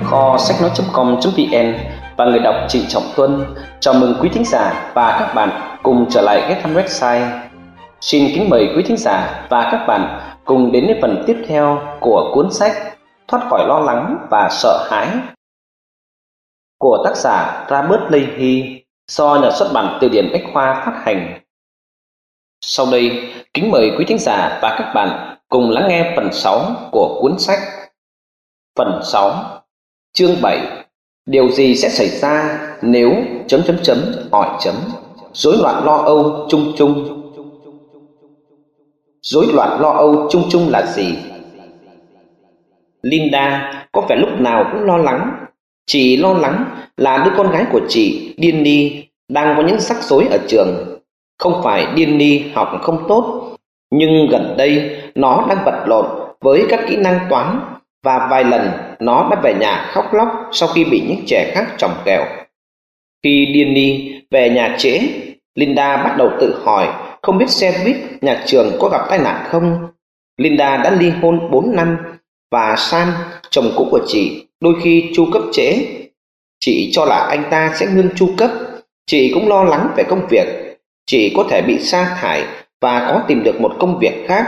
Kho sách nói.com.vn và người đọc Trịnh Trọng Tuân chào mừng quý thính giả và các bạn cùng trở lại ghé thăm website. Xin kính mời quý thính giả và các bạn cùng đến với phần tiếp theo của cuốn sách Thoát khỏi lo lắng và sợ hãi của tác giả Robert Leahy do nhà xuất bản Từ điển Bách khoa phát hành. Sau đây, kính mời quý thính giả và các bạn cùng lắng nghe phần 6 của cuốn sách. Phần 6, chương 7. Điều gì sẽ xảy ra nếu hỏi chấm. Rối loạn lo âu chung chung. Rối loạn lo âu chung chung là gì? Linda có vẻ lúc nào cũng lo lắng. Chị lo lắng là đứa con gái của chị, Dinny, đang có những rắc rối ở trường. Không phải Dinny học không tốt, nhưng gần đây nó đang vật lộn với các kỹ năng toán và vài lần nó đã về nhà khóc lóc sau khi bị những trẻ khác chọc ghẹo. Khi Dinny về nhà trễ, Linda bắt đầu tự hỏi không biết xe buýt nhà trường có gặp tai nạn không. Linda đã ly hôn 4 năm và Sam, chồng cũ của chị, đôi khi chu cấp trễ. Chị cho là anh ta sẽ ngưng chu cấp. Chị cũng lo lắng về công việc. Chị có thể bị sa thải và có tìm được một công việc khác.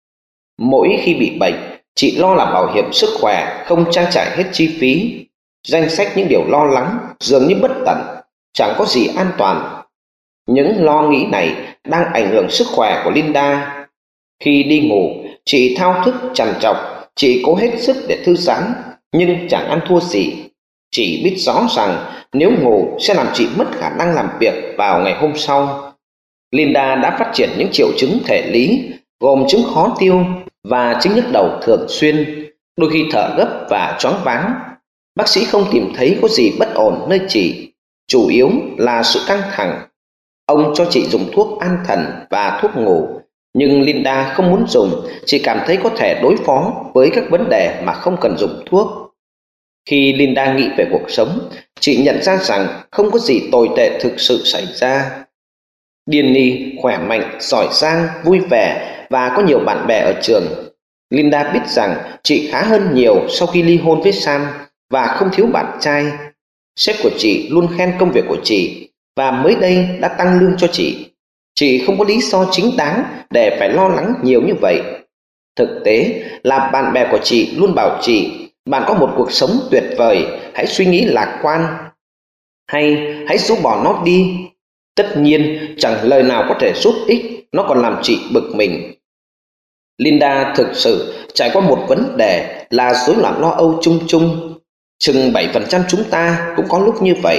Mỗi khi bị bệnh, chị lo là bảo hiểm sức khỏe không trang trải hết chi phí. Danh sách những điều lo lắng dường như bất tận, chẳng có gì an toàn. Những lo nghĩ này đang ảnh hưởng sức khỏe của Linda. Khi đi ngủ, chị thao thức trằn trọc. Chị cố hết sức để thư giãn, nhưng chẳng ăn thua gì. Chị biết rõ rằng nếu ngủ sẽ làm chị mất khả năng làm việc vào ngày hôm sau. Linda đã phát triển những triệu chứng thể lý, gồm chứng khó tiêu và chứng nhức đầu thường xuyên, đôi khi thở gấp và choáng váng. Bác sĩ không tìm thấy có gì bất ổn nơi chị, chủ yếu là sự căng thẳng. Ông cho chị dùng thuốc an thần và thuốc ngủ, nhưng Linda không muốn dùng. Chị cảm thấy có thể đối phó với các vấn đề mà không cần dùng thuốc. Khi Linda nghĩ về cuộc sống, chị nhận ra rằng không có gì tồi tệ thực sự xảy ra. Dinny khỏe mạnh, giỏi giang, vui vẻ và có nhiều bạn bè ở trường. Linda biết rằng chị khá hơn nhiều sau khi ly hôn với Sam và không thiếu bạn trai. Sếp của chị luôn khen công việc của chị và mới đây đã tăng lương cho chị. Chị không có lý do chính đáng để phải lo lắng nhiều như vậy. Thực tế là bạn bè của chị luôn bảo chị, bạn có một cuộc sống tuyệt vời, hãy suy nghĩ lạc quan, hay hãy rũ bỏ nó đi. Tất nhiên chẳng lời nào có thể giúp ích, nó còn làm chị bực mình. Linda thực sự trải qua một vấn đề là rối loạn lo âu chung chung. Chừng 7% chúng ta cũng có lúc như vậy.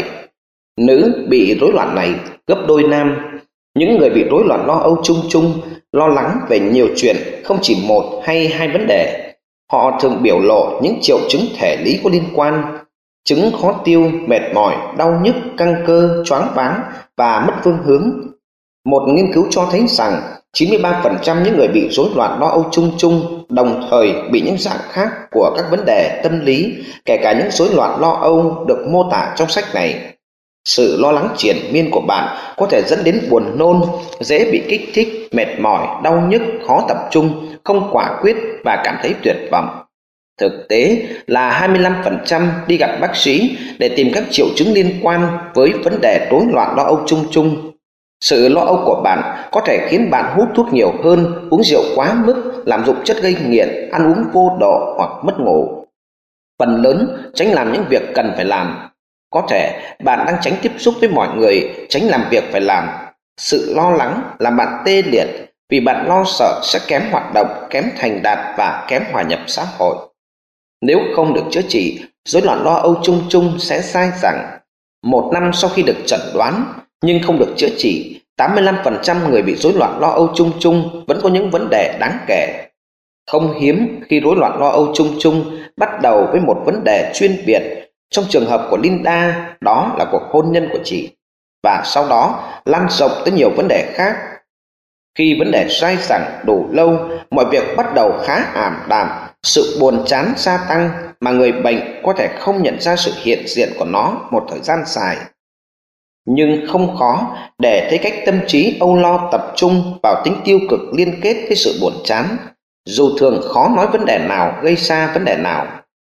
Nữ bị rối loạn này gấp đôi nam. Những người bị rối loạn lo âu chung chung lo lắng về nhiều chuyện, không chỉ một hay hai vấn đề. Họ thường biểu lộ những triệu chứng thể lý có liên quan: chứng khó tiêu, mệt mỏi, đau nhức, căng cơ, choáng váng và mất phương hướng. Một nghiên cứu cho thấy rằng 93% những người bị rối loạn lo âu chung chung đồng thời bị những dạng khác của các vấn đề tâm lý, kể cả những rối loạn lo âu được mô tả trong sách này. Sự lo lắng triền miên của bạn có thể dẫn đến buồn nôn, dễ bị kích thích, mệt mỏi, đau nhức, khó tập trung, không quả quyết và cảm thấy tuyệt vọng. Thực tế là 25% đi gặp bác sĩ để tìm các triệu chứng liên quan với vấn đề rối loạn lo âu chung chung. Sự lo âu của bạn có thể khiến bạn hút thuốc nhiều hơn, uống rượu quá mức, lạm dụng chất gây nghiện, ăn uống vô độ hoặc mất ngủ. Phần lớn tránh làm những việc cần phải làm. Có thể bạn đang tránh tiếp xúc với mọi người, tránh làm việc phải làm. Sự lo lắng làm bạn tê liệt vì bạn lo sợ sẽ kém hoạt động, kém thành đạt và kém hòa nhập xã hội. Nếu không được chữa trị, rối loạn lo âu chung chung sẽ sai rằng 1 năm sau khi được chẩn đoán nhưng không được chữa trị, 85% người bị rối loạn lo âu chung chung vẫn có những vấn đề đáng kể. Không hiếm khi rối loạn lo âu chung chung bắt đầu với một vấn đề chuyên biệt. Trong trường hợp của Linda, đó là cuộc hôn nhân của chị, và sau đó lan rộng tới nhiều vấn đề khác. Khi vấn đề dai dẳng đủ lâu, mọi việc bắt đầu khá ảm đạm, sự buồn chán gia tăng mà người bệnh có thể không nhận ra sự hiện diện của nó một thời gian dài. Nhưng không khó để thấy cách tâm trí âu lo tập trung vào tính tiêu cực liên kết với sự buồn chán, dù thường khó nói vấn đề nào gây ra vấn đề nào.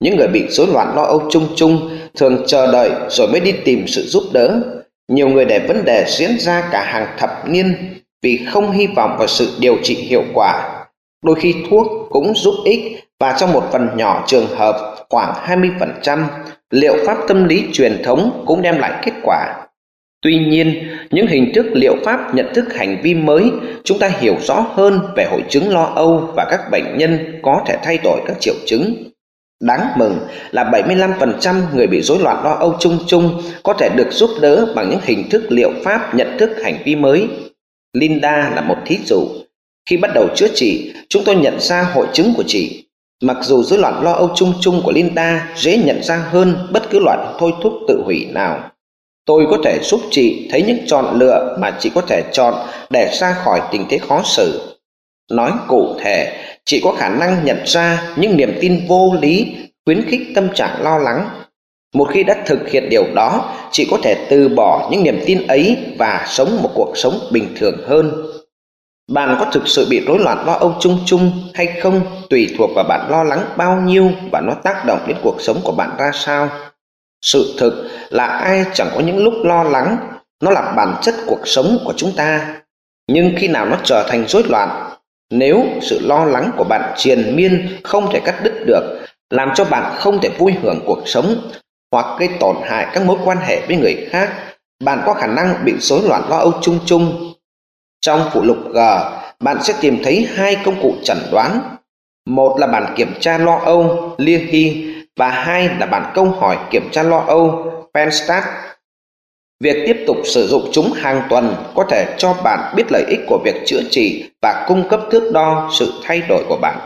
Những người bị rối loạn lo âu chung chung thường chờ đợi rồi mới đi tìm sự giúp đỡ. Nhiều người để vấn đề diễn ra cả hàng thập niên vì không hy vọng vào sự điều trị hiệu quả. Đôi khi thuốc cũng giúp ích, và trong một phần nhỏ trường hợp, khoảng 20%, liệu pháp tâm lý truyền thống cũng đem lại kết quả. Tuy nhiên, những hình thức liệu pháp nhận thức hành vi mới, chúng ta hiểu rõ hơn về hội chứng lo âu và các bệnh nhân có thể thay đổi các triệu chứng. Đáng mừng là 75% người bị rối loạn lo âu chung chung có thể được giúp đỡ bằng những hình thức liệu pháp nhận thức hành vi mới. Linda là một thí dụ. Khi bắt đầu chữa trị, chúng tôi nhận ra hội chứng của chị. Mặc dù rối loạn lo âu chung chung của Linda dễ nhận ra hơn bất cứ loại thôi thúc tự hủy nào, tôi có thể giúp chị thấy những chọn lựa mà chị có thể chọn để ra khỏi tình thế khó xử. Nói cụ thể, chị có khả năng nhận ra những niềm tin vô lý khuyến khích tâm trạng lo lắng. Một khi đã thực hiện điều đó, chị có thể từ bỏ những niềm tin ấy và sống một cuộc sống bình thường hơn. Bạn có thực sự bị rối loạn lo âu chung chung hay không tùy thuộc vào bạn lo lắng bao nhiêu và nó tác động đến cuộc sống của bạn ra sao. Sự thực là ai chẳng có những lúc lo lắng, nó là bản chất cuộc sống của chúng ta. Nhưng khi nào nó trở thành rối loạn, nếu sự lo lắng của bạn triền miên không thể cắt đứt được, làm cho bạn không thể vui hưởng cuộc sống hoặc gây tổn hại các mối quan hệ với người khác, bạn có khả năng bị rối loạn lo âu chung chung. Trong phụ lục G, bạn sẽ tìm thấy 2 công cụ chẩn đoán. Một là bản kiểm tra lo âu Leahy và 2 là bản câu hỏi kiểm tra lo âu Penstat. Việc tiếp tục sử dụng chúng hàng tuần có thể cho bạn biết lợi ích của việc chữa trị và cung cấp thước đo sự thay đổi của bạn.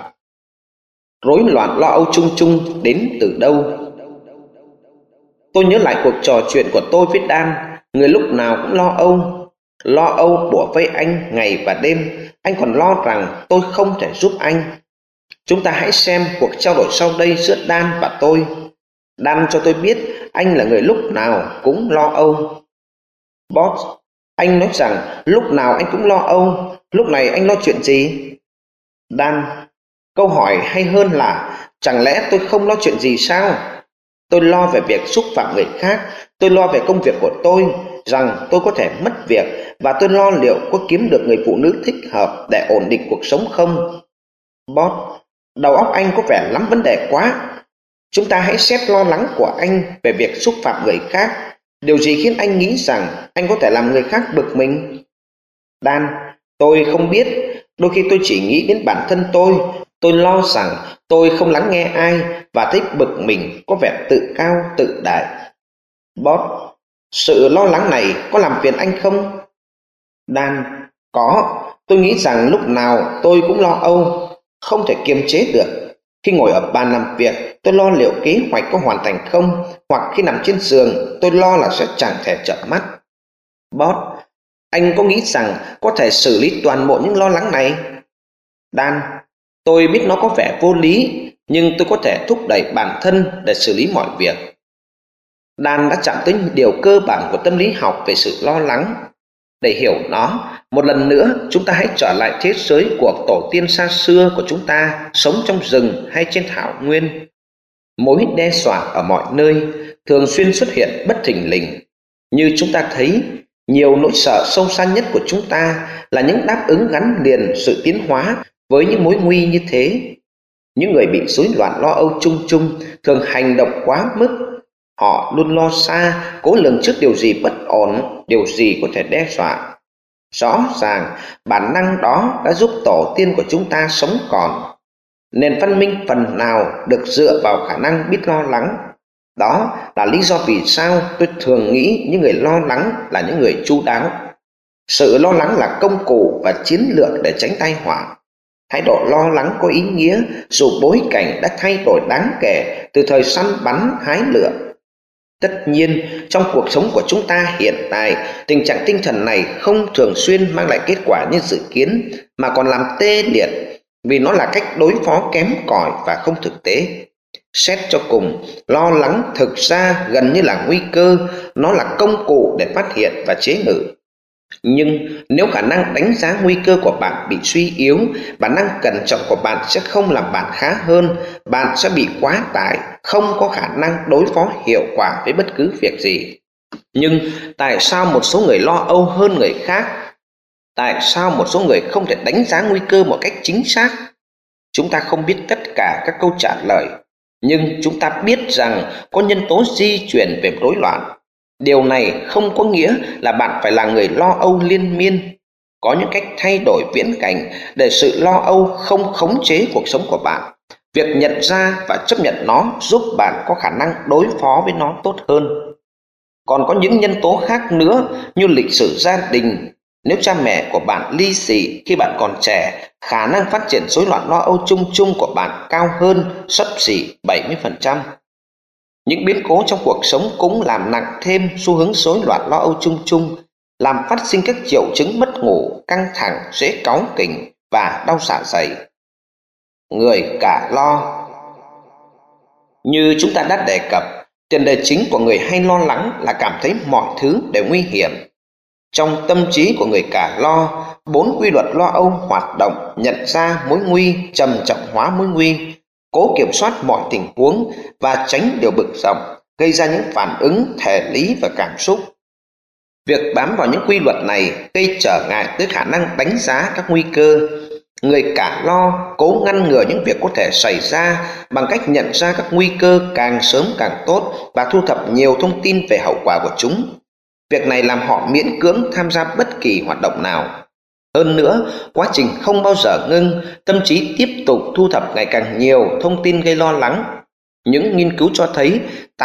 Rối loạn lo âu chung chung đến từ đâu? Tôi nhớ lại cuộc trò chuyện của tôi với Dan, người lúc nào cũng lo âu. Lo âu bủa vây anh ngày và đêm. Anh còn lo rằng tôi không thể giúp anh. Chúng ta hãy xem cuộc trao đổi sau đây giữa Dan và tôi. Dan cho tôi biết anh là người lúc nào cũng lo âu. Boss, anh nói rằng lúc nào anh cũng lo âu. Lúc này anh lo chuyện gì? Dan, câu hỏi hay hơn là chẳng lẽ tôi không lo chuyện gì sao? Tôi lo về việc xúc phạm người khác. Tôi lo về công việc của tôi, rằng tôi có thể mất việc, và tôi lo liệu có kiếm được người phụ nữ thích hợp để ổn định cuộc sống không. Boss, đầu óc anh có vẻ lắm vấn đề quá. Chúng ta hãy xét lo lắng của anh về việc xúc phạm người khác. Điều gì khiến anh nghĩ rằng anh có thể làm người khác bực mình? Dan, tôi không biết. Đôi khi tôi chỉ nghĩ đến bản thân tôi. Tôi lo rằng tôi không lắng nghe ai và thấy bực mình, có vẻ tự cao, tự đại. Boss, sự lo lắng này có làm phiền anh không? Dan, có. Tôi nghĩ rằng lúc nào tôi cũng lo âu, không thể kiềm chế được. Khi ngồi ở bàn làm việc, tôi lo liệu kế hoạch có hoàn thành không, hoặc khi nằm trên giường, tôi lo là sẽ chẳng thể chợp mắt. Boss, anh có nghĩ rằng có thể xử lý toàn bộ những lo lắng này? Dan, tôi biết nó có vẻ vô lý, nhưng tôi có thể thúc đẩy bản thân để xử lý mọi việc. Dan đã chạm tới điều cơ bản của tâm lý học về sự lo lắng. Để hiểu nó, một lần nữa chúng ta hãy trở lại thế giới của tổ tiên xa xưa của chúng ta, sống trong rừng hay trên thảo nguyên. Mối đe dọa ở mọi nơi, thường xuyên xuất hiện bất thình lình. Như chúng ta thấy, nhiều nỗi sợ sâu xa nhất của chúng ta là những đáp ứng gắn liền sự tiến hóa với những mối nguy như thế. Những người bị rối loạn lo âu chung chung thường hành động quá mức. Họ luôn lo xa, cố lường trước điều gì bất ổn, điều gì có thể đe dọa. Rõ ràng, bản năng đó đã giúp tổ tiên của chúng ta sống còn. Nền văn minh phần nào được dựa vào khả năng biết lo lắng. Đó là lý do vì sao tôi thường nghĩ những người lo lắng là những người chu đáo. Sự lo lắng là công cụ và chiến lược để tránh tai họa. Thái độ lo lắng có ý nghĩa dù bối cảnh đã thay đổi đáng kể từ thời săn bắn hái lượm. Tất nhiên, trong cuộc sống của chúng ta hiện tại, tình trạng tinh thần này không thường xuyên mang lại kết quả như dự kiến, mà còn làm tê liệt, vì nó là cách đối phó kém cỏi và không thực tế. Xét cho cùng, lo lắng thực ra gần như là nguy cơ, nó là công cụ để phát hiện và chế ngự. Nhưng nếu khả năng đánh giá nguy cơ của bạn bị suy yếu, bản năng cẩn trọng của bạn sẽ không làm bạn khá hơn, bạn sẽ bị quá tải, không có khả năng đối phó hiệu quả với bất cứ việc gì. Nhưng tại sao một số người lo âu hơn người khác? Tại sao một số người không thể đánh giá nguy cơ một cách chính xác? Chúng ta không biết tất cả các câu trả lời, nhưng chúng ta biết rằng có nhân tố di truyền về rối loạn. Điều này không có nghĩa là bạn phải là người lo âu liên miên. Có những cách thay đổi viễn cảnh để sự lo âu không khống chế cuộc sống của bạn. Việc nhận ra và chấp nhận nó giúp bạn có khả năng đối phó với nó tốt hơn. Còn có những nhân tố khác nữa như lịch sử gia đình. Nếu cha mẹ của bạn ly dị khi bạn còn trẻ, khả năng phát triển rối loạn lo âu chung chung của bạn cao hơn xấp xỉ 70%. Những biến cố trong cuộc sống cũng làm nặng thêm xu hướng rối loạn lo âu chung chung, làm phát sinh các triệu chứng mất ngủ, căng thẳng, dễ cáu kỉnh và đau dạ dày. Người cả lo. Như chúng ta đã đề cập, tiền đề chính của người hay lo lắng là cảm thấy mọi thứ đều nguy hiểm. Trong tâm trí của người cả lo, 4 quy luật lo âu hoạt động: nhận ra mối nguy, trầm trọng hóa mối nguy, cố kiểm soát mọi tình huống và tránh điều bực dọc, gây ra những phản ứng thể lý và cảm xúc. Việc bám vào những quy luật này gây trở ngại tới khả năng đánh giá các nguy cơ. Người cả lo cố ngăn ngừa những việc có thể xảy ra bằng cách nhận ra các nguy cơ càng sớm càng tốt và thu thập nhiều thông tin về hậu quả của chúng. Việc này làm họ miễn cưỡng tham gia bất kỳ hoạt động nào. Hơn nữa, quá trình không bao giờ ngưng, tâm trí tiếp tục thu thập ngày càng nhiều thông tin gây lo lắng. Những nghiên cứu cho thấy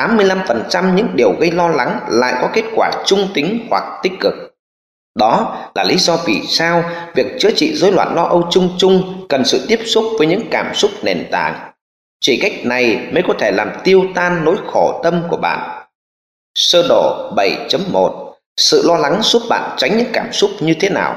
85% những điều gây lo lắng lại có kết quả trung tính hoặc tích cực. Đó là lý do vì sao việc chữa trị rối loạn lo âu chung chung cần sự tiếp xúc với những cảm xúc nền tảng. Chỉ cách này mới có thể làm tiêu tan nỗi khổ tâm của bạn. Sơ đồ 7.1. Sự lo lắng giúp bạn tránh những cảm xúc như thế nào?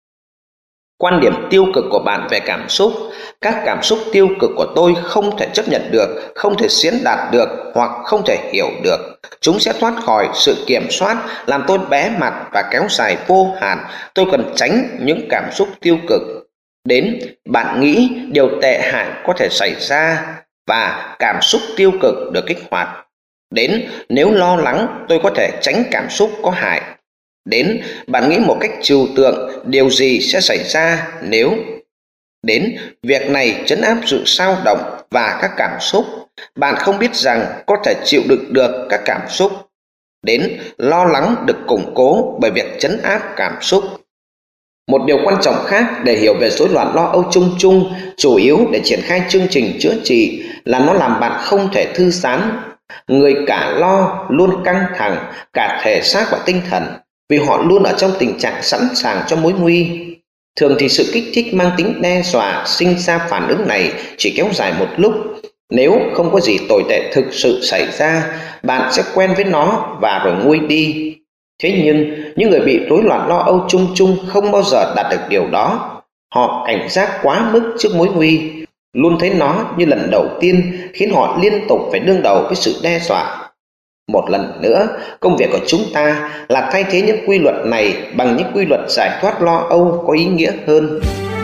Quan điểm tiêu cực của bạn về cảm xúc. Các cảm xúc tiêu cực của tôi không thể chấp nhận được, không thể diễn đạt được hoặc không thể hiểu được. Chúng sẽ thoát khỏi sự kiểm soát, làm tôi bé mặt và kéo dài vô hạn. Tôi cần tránh những cảm xúc tiêu cực. Đến, bạn nghĩ điều tệ hại có thể xảy ra và cảm xúc tiêu cực được kích hoạt. Đến, nếu lo lắng tôi có thể tránh cảm xúc có hại. Đến, bạn nghĩ một cách trừu tượng điều gì sẽ xảy ra nếu. Đến, việc này trấn áp sự xao động và các cảm xúc. Bạn không biết rằng có thể chịu đựng được các cảm xúc. Đến, lo lắng được củng cố bởi việc trấn áp cảm xúc. Một điều quan trọng khác để hiểu về rối loạn lo âu chung chung, chủ yếu để triển khai chương trình chữa trị, là nó làm bạn không thể thư giãn. Người cả lo luôn căng thẳng cả thể xác và tinh thần, vì họ luôn ở trong tình trạng sẵn sàng cho mối nguy. Thường thì sự kích thích mang tính đe dọa sinh ra phản ứng này chỉ kéo dài một lúc. Nếu không có gì tồi tệ thực sự xảy ra, bạn sẽ quen với nó và rồi nguôi đi. Thế nhưng, những người bị rối loạn lo âu chung chung không bao giờ đạt được điều đó. Họ cảnh giác quá mức trước mối nguy, luôn thấy nó như lần đầu tiên, khiến họ liên tục phải đương đầu với sự đe dọa. Một lần nữa, công việc của chúng ta là thay thế những quy luật này bằng những quy luật giải thoát lo âu có ý nghĩa hơn.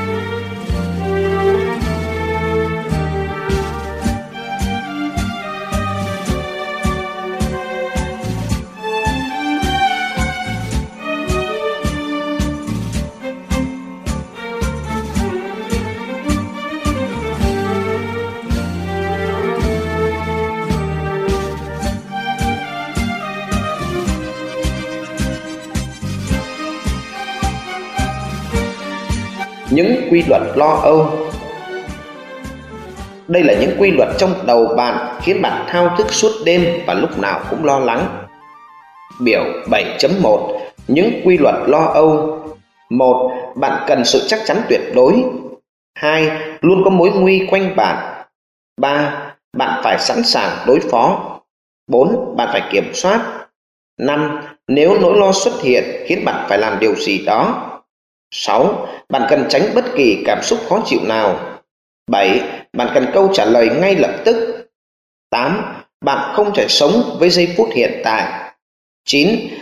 Những quy luật lo âu. Đây là những quy luật trong đầu bạn khiến bạn thao thức suốt đêm và lúc nào cũng lo lắng. Biểu 7.1. Những quy luật lo âu. 1. Bạn cần sự chắc chắn tuyệt đối. 2. Luôn có mối nguy quanh bạn. 3. Bạn phải sẵn sàng đối phó. 4. Bạn phải kiểm soát. 5. Nếu nỗi lo xuất hiện khiến bạn phải làm điều gì đó. 6. Bạn cần tránh bất kỳ cảm xúc khó chịu nào. 7. Bạn cần câu trả lời ngay lập tức. 8. Bạn không thể sống với giây phút hiện tại. 9.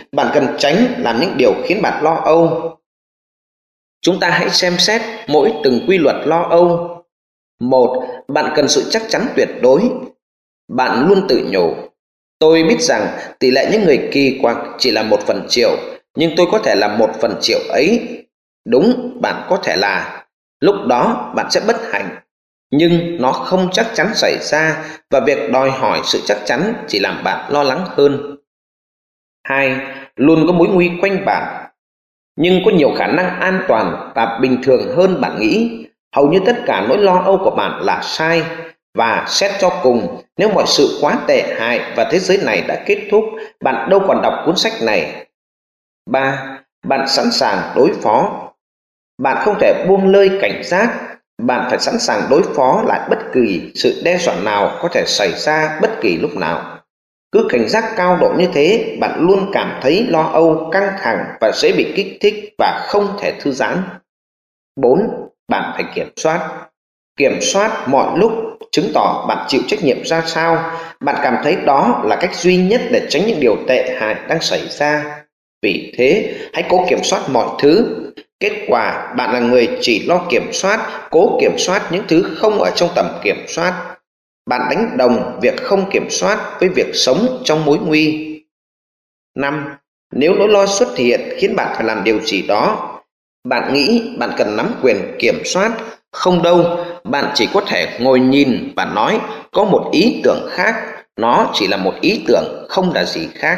bạn cần tránh làm những điều khiến bạn lo âu. Chúng ta hãy xem xét mỗi từng quy luật lo âu. 1. Bạn cần sự chắc chắn tuyệt đối. Bạn luôn tự nhủ, tôi biết rằng tỷ lệ những người kỳ quặc chỉ là 1/1000, nhưng tôi có thể là 1/1000 ấy. Đúng, bạn có thể là. Lúc đó bạn sẽ bất hạnh. Nhưng nó không chắc chắn xảy ra, và việc đòi hỏi sự chắc chắn chỉ làm bạn lo lắng hơn. 2. Luôn có mối nguy quanh bạn, nhưng có nhiều khả năng an toàn và bình thường hơn bạn nghĩ. Hầu như tất cả nỗi lo âu của bạn là sai, và xét cho cùng, nếu mọi sự quá tệ hại và thế giới này đã kết thúc, bạn đâu còn đọc cuốn sách này. 3. Bạn sẵn sàng đối phó. Bạn không thể buông lơi cảnh giác, bạn phải sẵn sàng đối phó lại bất kỳ sự đe dọa nào có thể xảy ra bất kỳ lúc nào. Cứ cảnh giác cao độ như thế, bạn luôn cảm thấy lo âu, căng thẳng và dễ bị kích thích và không thể thư giãn. 4. Bạn phải kiểm soát. Kiểm soát mọi lúc chứng tỏ bạn chịu trách nhiệm ra sao. Bạn cảm thấy đó là cách duy nhất để tránh những điều tệ hại đang xảy ra. Vì thế, hãy cố kiểm soát mọi thứ. Kết quả, bạn là người chỉ lo kiểm soát, cố kiểm soát những thứ không ở trong tầm kiểm soát. Bạn đánh đồng việc không kiểm soát với việc sống trong mối nguy. 5. Nếu nỗi lo xuất hiện khiến bạn phải làm điều gì đó, bạn nghĩ bạn cần nắm quyền kiểm soát. Không đâu, bạn chỉ có thể ngồi nhìn và nói có một ý tưởng khác, nó chỉ là một ý tưởng, không là gì khác.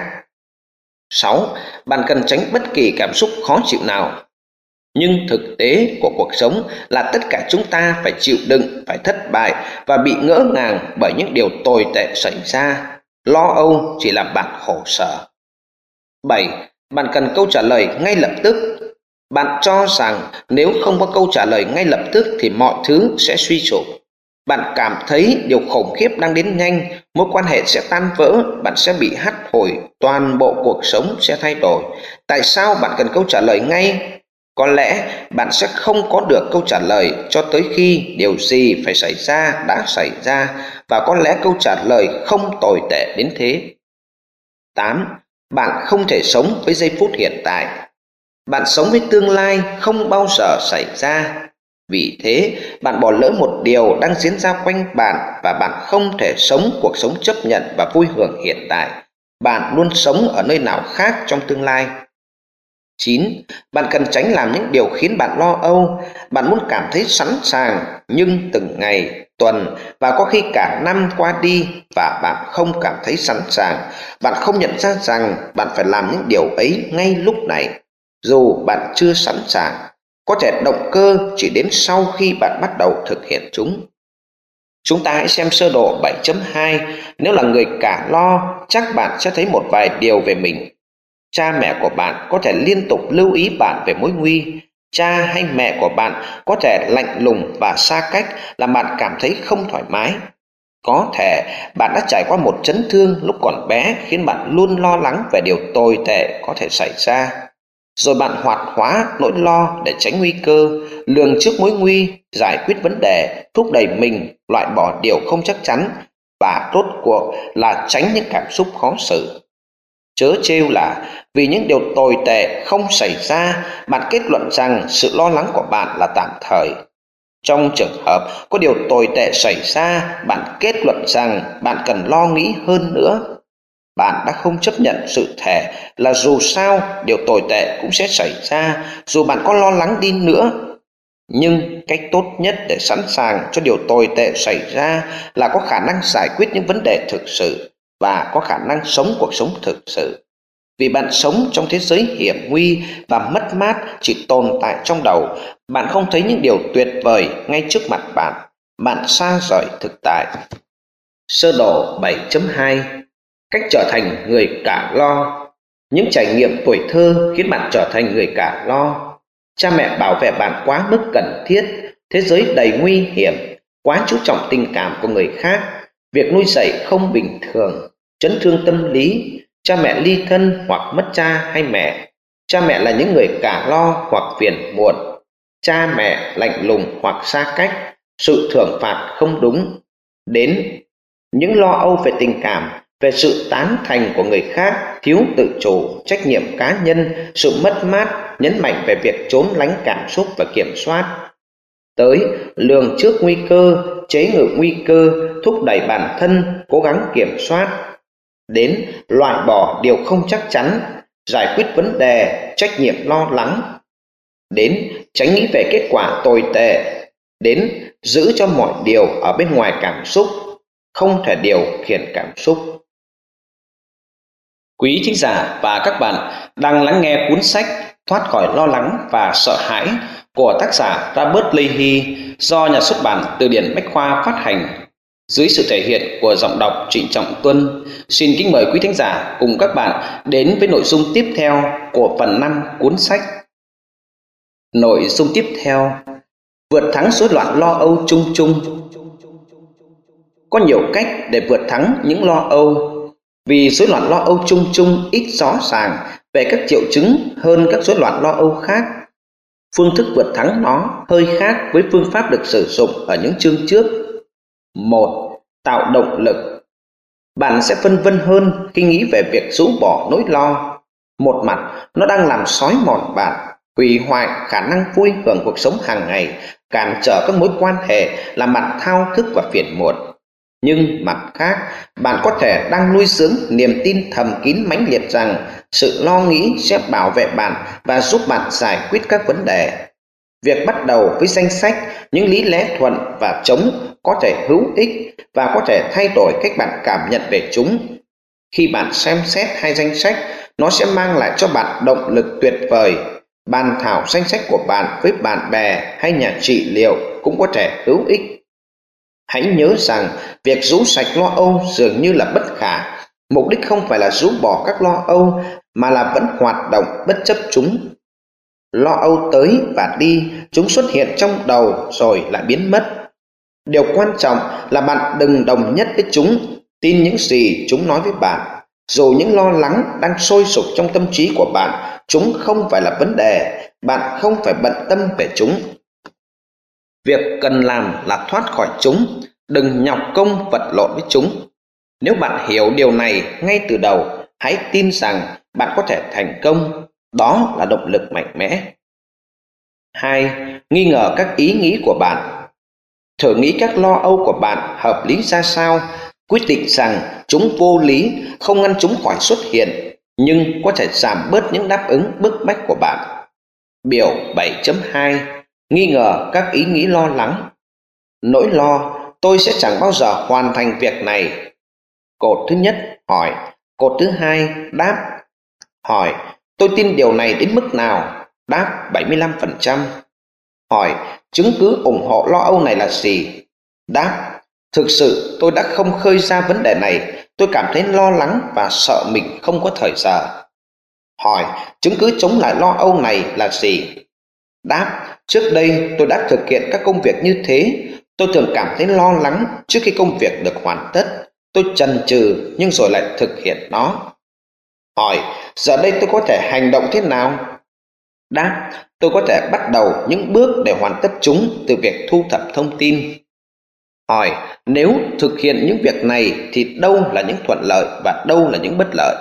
6. Bạn cần tránh bất kỳ cảm xúc khó chịu nào. Nhưng thực tế của cuộc sống là tất cả chúng ta phải chịu đựng, phải thất bại và bị ngỡ ngàng bởi những điều tồi tệ xảy ra. Lo âu chỉ làm bạn khổ sở. 7. Bạn cần câu trả lời ngay lập tức. Bạn cho rằng nếu không có câu trả lời ngay lập tức thì mọi thứ sẽ suy sụp. Bạn cảm thấy điều khủng khiếp đang đến nhanh, mối quan hệ sẽ tan vỡ, bạn sẽ bị hắt hủi, toàn bộ cuộc sống sẽ thay đổi. Tại sao bạn cần câu trả lời ngay? Có lẽ bạn sẽ không có được câu trả lời cho tới khi điều gì phải xảy ra đã xảy ra, và có lẽ câu trả lời không tồi tệ đến thế. 8. Bạn không thể sống với giây phút hiện tại. Bạn sống với tương lai không bao giờ xảy ra. Vì thế, bạn bỏ lỡ một điều đang diễn ra quanh bạn, và bạn không thể sống cuộc sống chấp nhận và vui hưởng hiện tại. Bạn luôn sống ở nơi nào khác trong tương lai. 9. Bạn cần tránh làm những điều khiến bạn lo âu. Bạn muốn cảm thấy sẵn sàng, nhưng từng ngày, tuần và có khi cả năm qua đi và bạn không cảm thấy sẵn sàng. Bạn không nhận ra rằng bạn phải làm những điều ấy ngay lúc này, dù bạn chưa sẵn sàng. Có thể động cơ chỉ đến sau khi bạn bắt đầu thực hiện chúng. Chúng ta hãy xem sơ đồ 7.2. Nếu là người cả lo, chắc bạn sẽ thấy một vài điều về mình. Cha mẹ của bạn có thể liên tục lưu ý bạn về mối nguy. Cha hay mẹ của bạn có thể lạnh lùng và xa cách, làm bạn cảm thấy không thoải mái. Có thể bạn đã trải qua một chấn thương lúc còn bé khiến bạn luôn lo lắng về điều tồi tệ có thể xảy ra. Rồi bạn hoạt hóa nỗi lo để tránh nguy cơ, lường trước mối nguy, giải quyết vấn đề, thúc đẩy mình loại bỏ điều không chắc chắn, và rốt cuộc là tránh những cảm xúc khó xử. Chớ trêu là vì những điều tồi tệ không xảy ra, bạn kết luận rằng sự lo lắng của bạn là tạm thời. Trong trường hợp có điều tồi tệ xảy ra, bạn kết luận rằng bạn cần lo nghĩ hơn nữa. Bạn đã không chấp nhận sự thể là dù sao điều tồi tệ cũng sẽ xảy ra, dù bạn có lo lắng đi nữa. Nhưng cách tốt nhất để sẵn sàng cho điều tồi tệ xảy ra là có khả năng giải quyết những vấn đề thực sự và có khả năng sống cuộc sống thực sự. Vì bạn sống trong thế giới hiểm nguy và mất mát chỉ tồn tại trong đầu, bạn không thấy những điều tuyệt vời ngay trước mặt bạn. Bạn xa rời thực tại. Sơ đồ 7.2. Cách trở thành người cả lo. Những trải nghiệm tuổi thơ khiến bạn trở thành người cả lo. Cha mẹ bảo vệ bạn quá mức cần thiết, thế giới đầy nguy hiểm, quá chú trọng tình cảm của người khác, việc nuôi dạy không bình thường, chấn thương tâm lý, cha mẹ ly thân hoặc mất cha hay mẹ. Cha mẹ là những người cả lo hoặc phiền muộn. Cha mẹ lạnh lùng hoặc xa cách, sự thưởng phạt không đúng. Đến những lo âu về tình cảm, về sự tán thành của người khác, thiếu tự chủ, trách nhiệm cá nhân, sự mất mát, nhấn mạnh về việc trốn lánh cảm xúc và kiểm soát, tới lường trước nguy cơ, chế ngự nguy cơ, thúc đẩy bản thân, cố gắng kiểm soát, đến loại bỏ điều không chắc chắn, giải quyết vấn đề, trách nhiệm lo lắng, đến tránh nghĩ về kết quả tồi tệ, đến giữ cho mọi điều ở bên ngoài cảm xúc, không thể điều khiển cảm xúc. Quý thính giả và các bạn đang lắng nghe cuốn sách Thoát khỏi lo lắng và sợ hãi của tác giả Robert Leahy do nhà xuất bản Từ điển Bách khoa phát hành, dưới sự thể hiện của giọng đọc Trịnh Trọng Tuân. Xin kính mời quý thính giả cùng các bạn đến với nội dung tiếp theo của phần 5 cuốn sách. Nội dung tiếp theo: vượt thắng rối loạn lo âu chung chung. Có nhiều cách để vượt thắng những lo âu. Vì rối loạn lo âu chung chung ít rõ ràng về các triệu chứng hơn các rối loạn lo âu khác. Phương thức vượt thắng nó hơi khác với phương pháp được sử dụng ở những chương trước. 1. Tạo động lực. Bạn sẽ phân vân hơn khi nghĩ về việc rũ bỏ nỗi lo. Một mặt, nó đang làm xói mòn bạn, hủy hoại khả năng vui hưởng cuộc sống hàng ngày, cản trở các mối quan hệ, làm bạn thao thức và phiền muộn. Nhưng mặt khác, bạn có thể đang nuôi dưỡng niềm tin thầm kín mãnh liệt rằng sự lo nghĩ sẽ bảo vệ bạn và giúp bạn giải quyết các vấn đề. Việc bắt đầu với danh sách những lý lẽ thuận và chống có thể hữu ích và có thể thay đổi cách bạn cảm nhận về chúng. Khi bạn xem xét hai danh sách, nó sẽ mang lại cho bạn động lực tuyệt vời. Bàn thảo danh sách của bạn với bạn bè hay nhà trị liệu cũng có thể hữu ích. Hãy nhớ rằng việc rũ sạch lo âu dường như là bất khả. Mục đích không phải là rũ bỏ các lo âu mà là vẫn hoạt động bất chấp chúng. Lo âu tới và đi, chúng xuất hiện trong đầu rồi lại biến mất. Điều quan trọng là bạn đừng đồng nhất với chúng, tin những gì chúng nói với bạn. Dù những lo lắng đang sôi sục trong tâm trí của bạn, chúng không phải là vấn đề, bạn không phải bận tâm về chúng. Việc cần làm là thoát khỏi chúng, đừng nhọc công vật lộn với chúng. Nếu bạn hiểu điều này ngay từ đầu, hãy tin rằng bạn có thể thành công. Đó là động lực mạnh mẽ. 2. Nghi ngờ các ý nghĩ của bạn. Thử nghĩ các lo âu của bạn hợp lý ra sao, quyết định rằng chúng vô lý, không ngăn chúng khỏi xuất hiện, nhưng có thể giảm bớt những đáp ứng bức bách của bạn. Biểu 7.2. Nghi ngờ các ý nghĩ lo lắng. Nỗi lo, tôi sẽ chẳng bao giờ hoàn thành việc này. Cột thứ nhất, hỏi. Cột thứ hai, đáp. Hỏi, tôi tin điều này đến mức nào? Đáp 75%. Hỏi, chứng cứ ủng hộ lo âu này là gì? Đáp, thực sự tôi đã không khơi ra vấn đề này. Tôi cảm thấy lo lắng và sợ mình không có thời giờ. Hỏi, chứng cứ chống lại lo âu này là gì? Đáp, trước đây tôi đã thực hiện các công việc như thế. Tôi thường cảm thấy lo lắng trước khi công việc được hoàn tất. Tôi chần chừ nhưng rồi lại thực hiện nó. Hỏi, giờ đây tôi có thể hành động thế nào? Đáp, tôi có thể bắt đầu những bước để hoàn tất chúng từ việc thu thập thông tin. Hỏi, nếu thực hiện những việc này thì đâu là những thuận lợi và đâu là những bất lợi?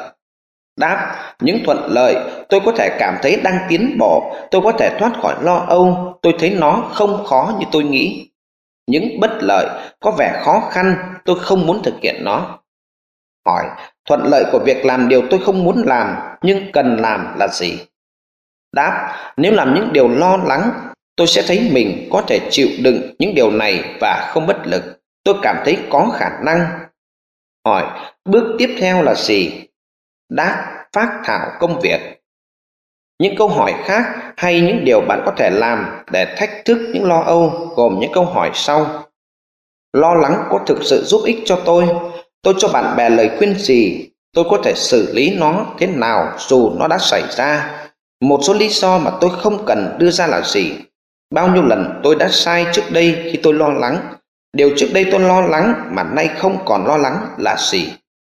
Đáp, những thuận lợi, tôi có thể cảm thấy đang tiến bộ, tôi có thể thoát khỏi lo âu, tôi thấy nó không khó như tôi nghĩ. Những bất lợi, có vẻ khó khăn, tôi không muốn thực hiện nó. Hỏi, thuận lợi của việc làm điều tôi không muốn làm nhưng cần làm là gì? Đáp, nếu làm những điều lo lắng, tôi sẽ thấy mình có thể chịu đựng những điều này và không bất lực. Tôi cảm thấy có khả năng. Hỏi, bước tiếp theo là gì? Đáp, phác thảo công việc. Những câu hỏi khác hay những điều bạn có thể làm để thách thức những lo âu gồm những câu hỏi sau. Lo lắng có thực sự giúp ích cho tôi? Tôi cho bạn bè lời khuyên gì? Tôi có thể xử lý nó thế nào dù nó đã xảy ra? Một số lý do mà tôi không cần đưa ra là gì? Bao nhiêu lần tôi đã sai trước đây khi tôi lo lắng? Điều trước đây tôi lo lắng mà nay không còn lo lắng là gì?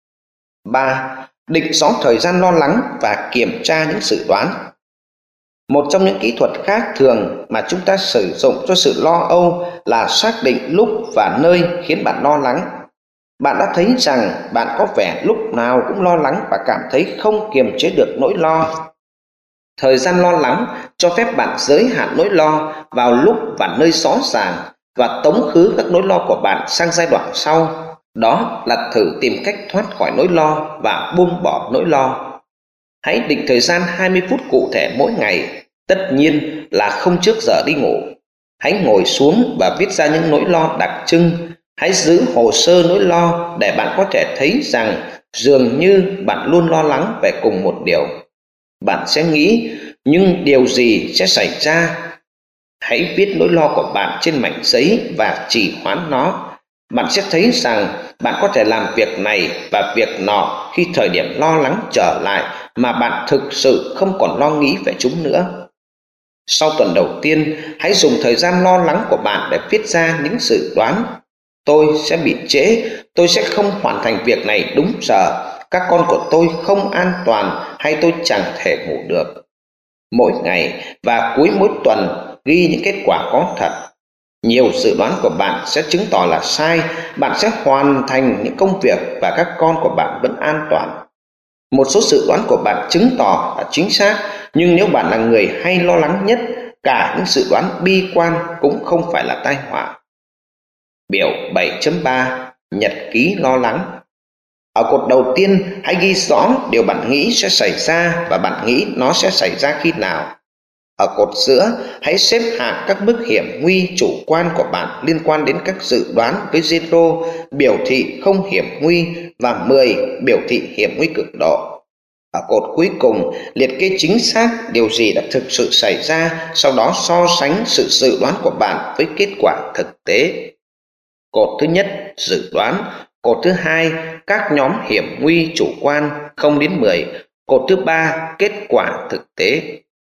3. Định rõ thời gian lo lắng và kiểm tra những dự đoán. Một trong những kỹ thuật khác thường mà chúng ta sử dụng cho sự lo âu là xác định lúc và nơi khiến bạn lo lắng. Bạn đã thấy rằng bạn có vẻ lúc nào cũng lo lắng và cảm thấy không kiềm chế được nỗi lo. Thời gian lo lắng cho phép bạn giới hạn nỗi lo vào lúc và nơi rõ ràng và tống khứ các nỗi lo của bạn sang giai đoạn sau. Đó là thử tìm cách thoát khỏi nỗi lo và buông bỏ nỗi lo. Hãy định thời gian 20 phút cụ thể mỗi ngày, tất nhiên là không trước giờ đi ngủ. Hãy ngồi xuống và viết ra những nỗi lo đặc trưng. Hãy giữ hồ sơ nỗi lo để bạn có thể thấy rằng dường như bạn luôn lo lắng về cùng một điều. Bạn sẽ nghĩ, nhưng điều gì sẽ xảy ra? Hãy viết nỗi lo của bạn trên mảnh giấy và trì hoãn nó. Bạn sẽ thấy rằng bạn có thể làm việc này và việc nọ khi thời điểm lo lắng trở lại mà bạn thực sự không còn lo nghĩ về chúng nữa. Sau tuần đầu tiên, hãy dùng thời gian lo lắng của bạn để viết ra những dự đoán. Tôi sẽ bị trễ, tôi sẽ không hoàn thành việc này đúng giờ, các con của tôi không an toàn hay tôi chẳng thể ngủ được. Mỗi ngày và cuối mỗi tuần ghi những kết quả có thật. Nhiều dự đoán của bạn sẽ chứng tỏ là sai, bạn sẽ hoàn thành những công việc và các con của bạn vẫn an toàn. Một số dự đoán của bạn chứng tỏ là chính xác, nhưng nếu bạn là người hay lo lắng nhất, cả những dự đoán bi quan cũng không phải là tai họa. Biểu 7.3 Nhật ký lo lắng. Ở cột đầu tiên, hãy ghi rõ điều bạn nghĩ sẽ xảy ra và bạn nghĩ nó sẽ xảy ra khi nào. Ở cột giữa, hãy xếp hạng các mức hiểm nguy chủ quan của bạn liên quan đến các dự đoán với 0 biểu thị không hiểm nguy và 10 biểu thị hiểm nguy cực độ. Ở cột cuối cùng, liệt kê chính xác điều gì đã thực sự xảy ra, sau đó so sánh sự dự đoán của bạn với kết quả thực tế. Cột thứ nhất, dự đoán. Cột thứ hai, các nhóm hiểm nguy chủ quan 0 đến 10. Cột thứ ba, kết quả thực tế.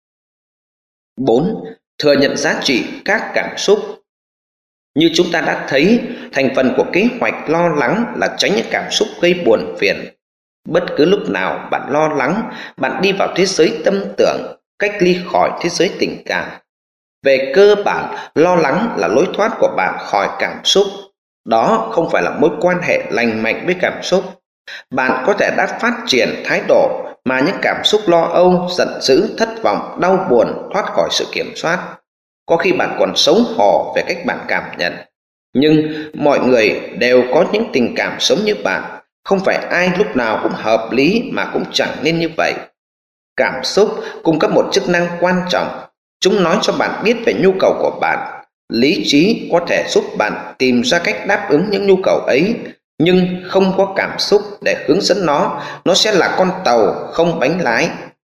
4. Thừa nhận giá trị các cảm xúc. Như chúng ta đã thấy, thành phần của kế hoạch lo lắng là tránh những cảm xúc gây buồn phiền. Bất cứ lúc nào bạn lo lắng, bạn đi vào thế giới tâm tưởng, cách ly khỏi thế giới tình cảm. Về cơ bản, lo lắng là lối thoát của bạn khỏi cảm xúc. Đó không phải là mối quan hệ lành mạnh với cảm xúc. Bạn có thể đã phát triển thái độ mà những cảm xúc lo âu, giận dữ, thất vọng, đau buồn thoát khỏi sự kiểm soát. Có khi bạn còn xấu hổ về cách bạn cảm nhận. Nhưng mọi người đều có những tình cảm sống như bạn. Không phải ai lúc nào cũng hợp lý mà cũng chẳng nên như vậy. Cảm xúc cung cấp một chức năng quan trọng. Chúng nói cho bạn biết về nhu cầu của bạn. Lý trí có thể giúp bạn tìm ra cách đáp ứng những nhu cầu ấy, nhưng không có cảm xúc để hướng dẫn nó sẽ là con tàu không bánh lái.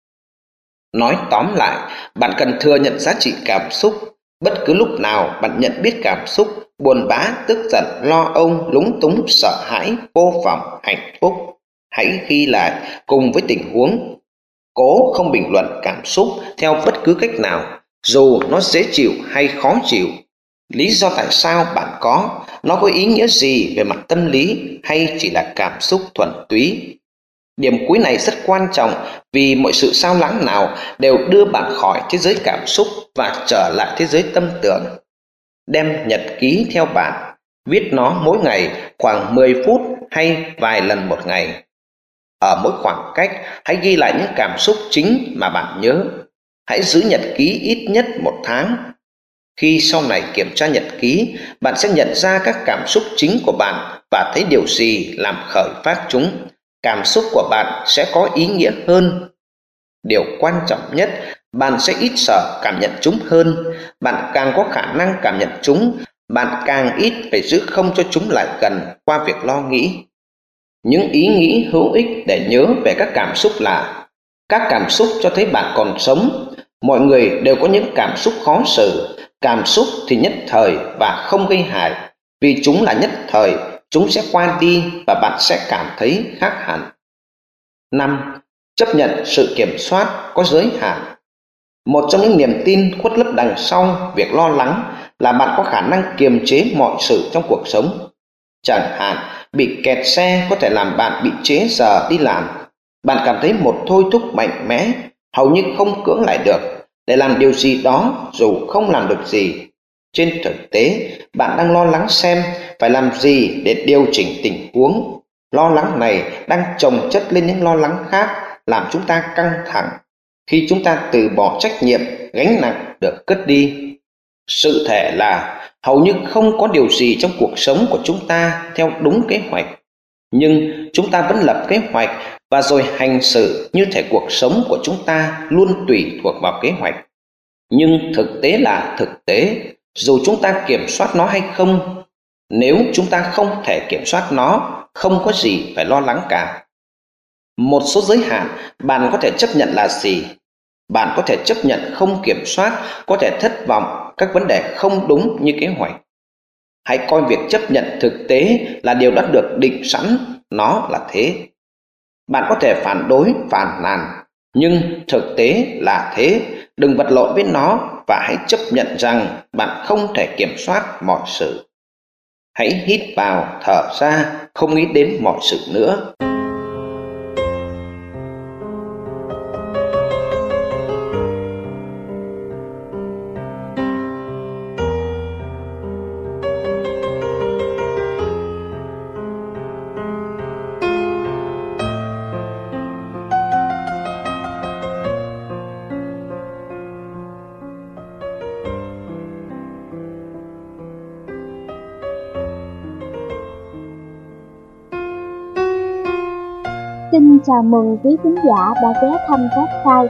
Nói tóm lại, bạn cần thừa nhận giá trị cảm xúc. Bất cứ lúc nào bạn nhận biết cảm xúc, buồn bã, tức giận, lo âu, lúng túng, sợ hãi, vô vọng, hạnh phúc, hãy ghi lại cùng với tình huống. Cố không bình luận cảm xúc theo bất cứ cách nào, dù nó dễ chịu hay khó chịu. Lý do tại sao bạn nó có ý nghĩa gì về mặt tâm lý hay chỉ là cảm xúc thuần túy? Điểm cuối này rất quan trọng vì mọi sự sao lãng nào đều đưa bạn khỏi thế giới cảm xúc và trở lại thế giới tâm tưởng. Đem nhật ký theo bạn, viết nó mỗi ngày khoảng 10 phút hay vài lần một ngày. Ở mỗi khoảng cách, hãy ghi lại những cảm xúc chính mà bạn nhớ. Hãy giữ nhật ký ít nhất 1 tháng. Khi sau này kiểm tra nhật ký, bạn sẽ nhận ra các cảm xúc chính của bạn và thấy điều gì làm khởi phát chúng. Cảm xúc của bạn sẽ có ý nghĩa hơn. Điều quan trọng nhất, bạn sẽ ít sợ cảm nhận chúng hơn. Bạn càng có khả năng cảm nhận chúng, bạn càng ít phải giữ không cho chúng lại gần qua việc lo nghĩ. Những ý nghĩ hữu ích để nhớ về các cảm xúc là: các cảm xúc cho thấy bạn còn sống. Mọi người đều có những cảm xúc khó xử. Cảm xúc thì nhất thời và không gây hại. Vì chúng là nhất thời, chúng sẽ qua đi và bạn sẽ cảm thấy khác hẳn. 5. Chấp nhận sự kiểm soát có giới hạn. Một trong những niềm tin khuất lấp đằng sau việc lo lắng là bạn có khả năng kiềm chế mọi sự trong cuộc sống. Chẳng hạn, bị kẹt xe có thể làm bạn bị trễ giờ đi làm. Bạn cảm thấy một thôi thúc mạnh mẽ, hầu như không cưỡng lại được, để làm điều gì đó dù không làm được gì. Trên thực tế, bạn đang lo lắng xem phải làm gì để điều chỉnh tình huống. Lo lắng này đang chồng chất lên những lo lắng khác, làm chúng ta căng thẳng. Khi chúng ta từ bỏ trách nhiệm, gánh nặng được cất đi. Sự thể là hầu như không có điều gì trong cuộc sống của chúng ta theo đúng kế hoạch. Nhưng chúng ta vẫn lập kế hoạch và rồi hành xử như thể cuộc sống của chúng ta luôn tùy thuộc vào kế hoạch. Nhưng thực tế là thực tế, dù chúng ta kiểm soát nó hay không. Nếu chúng ta không thể kiểm soát nó, không có gì phải lo lắng cả. Một số giới hạn bạn có thể chấp nhận là gì? Bạn có thể chấp nhận không kiểm soát, có thể thất vọng các vấn đề không đúng như kế hoạch. Hãy coi việc chấp nhận thực tế là điều đã được định sẵn, nó là thế. Bạn có thể phản đối, phàn nàn, nhưng thực tế là thế. Đừng vật lộn với nó và hãy chấp nhận rằng bạn không thể kiểm soát mọi sự. Hãy hít vào, thở ra, không nghĩ đến mọi sự nữa. Xin chào mừng quý khán giả đã ghé thăm website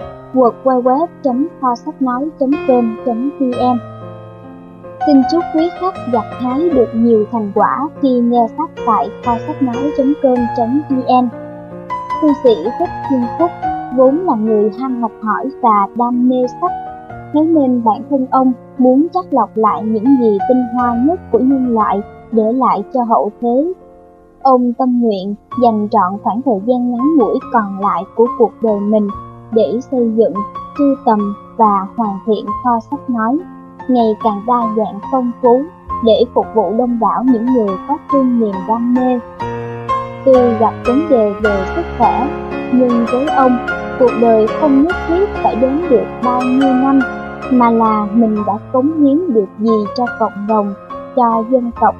www.kho-sách-nói.com.vn. Xin chúc quý khách gặt hái được nhiều thành quả khi nghe sách tại kho-sách-nói.com.vn. Thư sĩ Thích Thiên Phúc vốn là người ham học hỏi và đam mê sách, thế nên bản thân ông muốn chắt lọc lại những gì tinh hoa nhất của nhân loại để lại cho hậu thế. Ông tâm nguyện dành trọn khoảng thời gian ngắn ngủi còn lại của cuộc đời mình để xây dựng, sưu tầm và hoàn thiện kho sách nói ngày càng đa dạng phong phú để phục vụ đông đảo những người có chung niềm đam mê. Tuy gặp vấn đề về sức khỏe, nhưng với ông, cuộc đời không nhất thiết phải đến được bao nhiêu năm, mà là mình đã cống hiến được gì cho cộng đồng, cho dân tộc.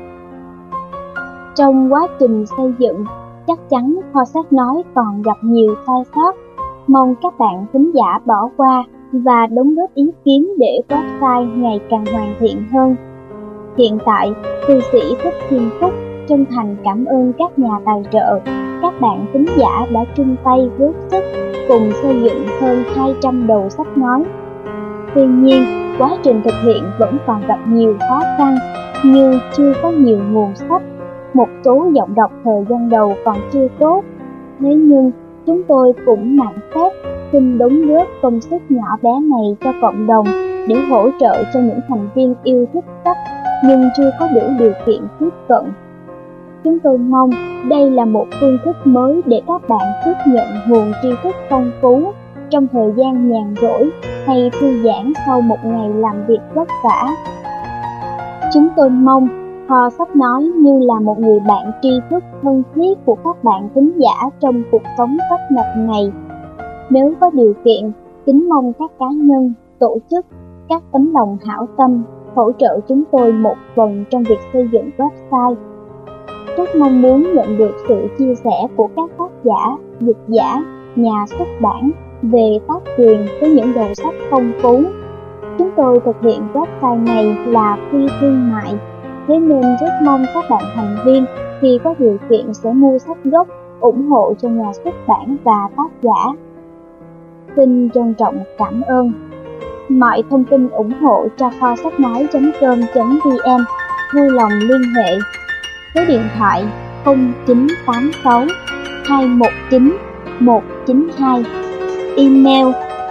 Trong quá trình xây dựng, chắc chắn kho sách nói còn gặp nhiều sai sót. Mong các bạn thính giả bỏ qua và đóng góp ý kiến để website ngày càng hoàn thiện hơn. Hiện tại, thư sĩ Thích Thiên Phúc chân thành cảm ơn các nhà tài trợ, các bạn thính giả đã chung tay góp sức cùng xây dựng hơn 200 đầu sách nói. Tuy nhiên, quá trình thực hiện vẫn còn gặp nhiều khó khăn như chưa có nhiều nguồn sách, một số giọng đọc thời gian đầu còn chưa tốt. Thế nhưng, chúng tôi cũng mạn phép xin đóng góp công sức nhỏ bé này cho cộng đồng để hỗ trợ cho những thành viên yêu thích sách nhưng chưa có đủ điều kiện tiếp cận. Chúng tôi mong đây là một phương thức mới để các bạn tiếp nhận nguồn tri thức phong phú trong thời gian nhàn rỗi hay thư giãn sau một ngày làm việc vất vả. Chúng tôi mong kho sách nói như là một người bạn tri thức thân thiết của các bạn thính giả trong cuộc sống tấp nập này. Nếu có điều kiện, kính mong các cá nhân, tổ chức, các tấm lòng hảo tâm hỗ trợ chúng tôi một phần trong việc xây dựng website. Rất mong muốn nhận được sự chia sẻ của các tác giả, dịch giả, nhà xuất bản về tác quyền với những đầu sách phong phú. Chúng tôi thực hiện website này là phi thương mại, thế nên rất mong các bạn thành viên khi có điều kiện sẽ mua sách gốc, ủng hộ cho nhà xuất bản và tác giả. Xin trân trọng cảm ơn. Mọi thông tin ủng hộ cho kho sách nói.com.vn vui lòng liên hệ số điện thoại 0986 219 192, email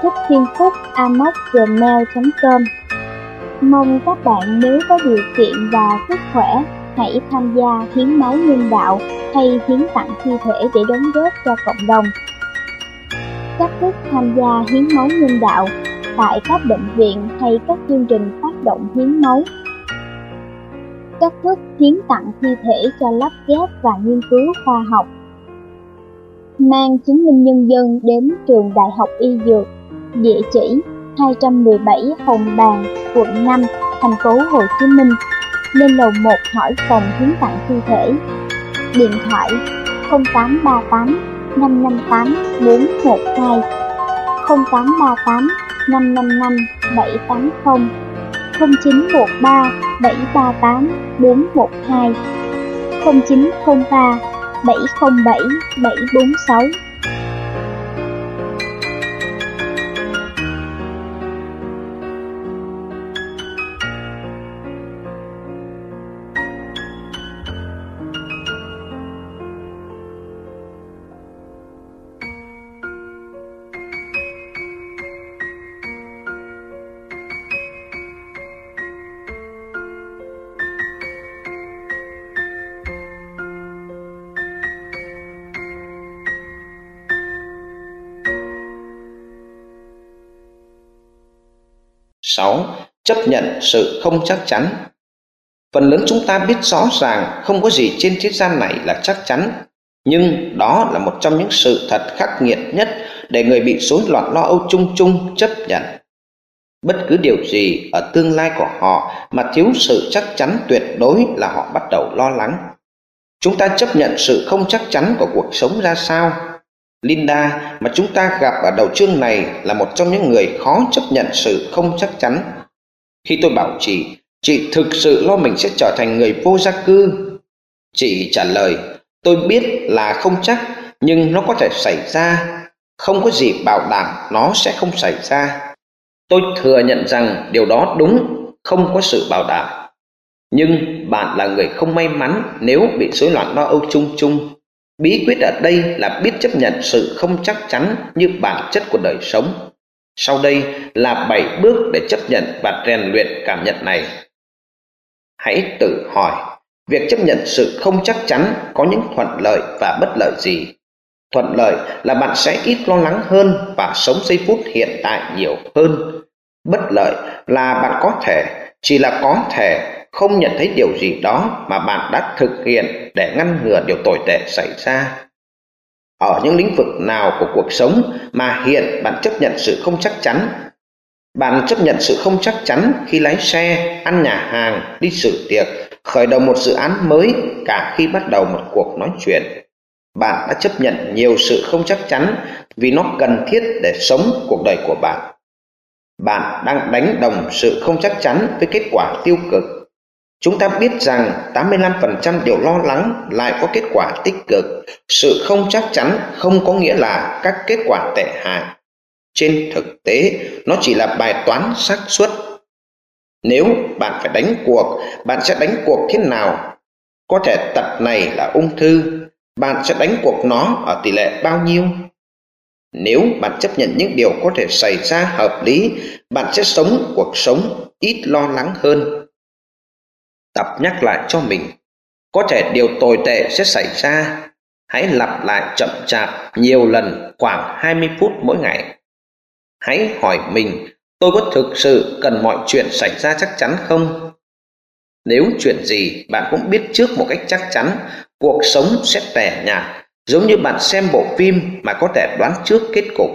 thiththienphúc@gmail.com. Mong các bạn nếu có điều kiện và sức khỏe hãy tham gia hiến máu nhân đạo hay hiến tặng thi thể để đóng góp cho cộng đồng. Cách thức tham gia hiến máu nhân đạo tại các bệnh viện hay các chương trình phát động hiến máu. Cách thức hiến tặng thi thể cho lắp ghép và nghiên cứu khoa học. Mang chứng minh nhân dân đến trường Đại học Y Dược, địa chỉ 217 Hồng Bàng, quận 5, thành phố Hồ Chí Minh, lên lầu 1 hỏi phòng hiến tặng thi thể. Điện thoại 0838 558 412, 0838 555 780, 0913 738 412, 0903 707 746. Sáu, chấp nhận sự không chắc chắn. Phần lớn chúng ta biết rõ ràng không có gì trên thế gian này là chắc chắn, nhưng đó là một trong những sự thật khắc nghiệt nhất để người bị rối loạn lo âu chung chung chấp nhận. Bất cứ điều gì ở tương lai của họ mà thiếu sự chắc chắn tuyệt đối là họ bắt đầu lo lắng. Chúng ta chấp nhận sự không chắc chắn của cuộc sống ra sao? Linda mà chúng ta gặp ở đầu chương này là một trong những người khó chấp nhận sự không chắc chắn. Khi tôi bảo chị thực sự lo mình sẽ trở thành người vô gia cư. Chị trả lời, tôi biết là không chắc, nhưng nó có thể xảy ra. Không có gì bảo đảm nó sẽ không xảy ra. Tôi thừa nhận rằng điều đó đúng, không có sự bảo đảm. Nhưng bạn là người không may mắn nếu bị rối loạn lo âu chung chung. Bí quyết ở đây là biết chấp nhận sự không chắc chắn như bản chất của đời sống. Sau đây là 7 bước để chấp nhận và rèn luyện cảm nhận này. Hãy tự hỏi, việc chấp nhận sự không chắc chắn có những thuận lợi và bất lợi gì? Thuận lợi là bạn sẽ ít lo lắng hơn và sống giây phút hiện tại nhiều hơn. Bất lợi là bạn có thể, chỉ là có thể, không nhận thấy điều gì đó mà bạn đã thực hiện để ngăn ngừa điều tồi tệ xảy ra. Ở những lĩnh vực nào của cuộc sống mà hiện bạn chấp nhận sự không chắc chắn? Bạn chấp nhận sự không chắc chắn khi lái xe, ăn nhà hàng, đi dự tiệc, khởi đầu một dự án mới, cả khi bắt đầu một cuộc nói chuyện. Bạn đã chấp nhận nhiều sự không chắc chắn vì nó cần thiết để sống cuộc đời của bạn. Bạn đang đánh đồng sự không chắc chắn với kết quả tiêu cực. Chúng ta biết rằng 85% điều lo lắng lại có kết quả tích cực. Sự không chắc chắn không có nghĩa là các kết quả tệ hại. Trên thực tế, nó chỉ là bài toán xác suất. Nếu bạn phải đánh cuộc, bạn sẽ đánh cuộc thế nào? Có thể tật này là ung thư, bạn sẽ đánh cuộc nó ở tỷ lệ bao nhiêu? Nếu bạn chấp nhận những điều có thể xảy ra hợp lý, bạn sẽ sống cuộc sống ít lo lắng hơn. Tập nhắc lại cho mình, có thể điều tồi tệ sẽ xảy ra. Hãy lặp lại chậm chạp nhiều lần, khoảng 20 phút mỗi ngày. Hãy hỏi mình, tôi có thực sự cần mọi chuyện xảy ra chắc chắn không? Nếu chuyện gì bạn cũng biết trước một cách chắc chắn, cuộc sống sẽ tẻ nhạt, giống như bạn xem bộ phim mà có thể đoán trước kết cục.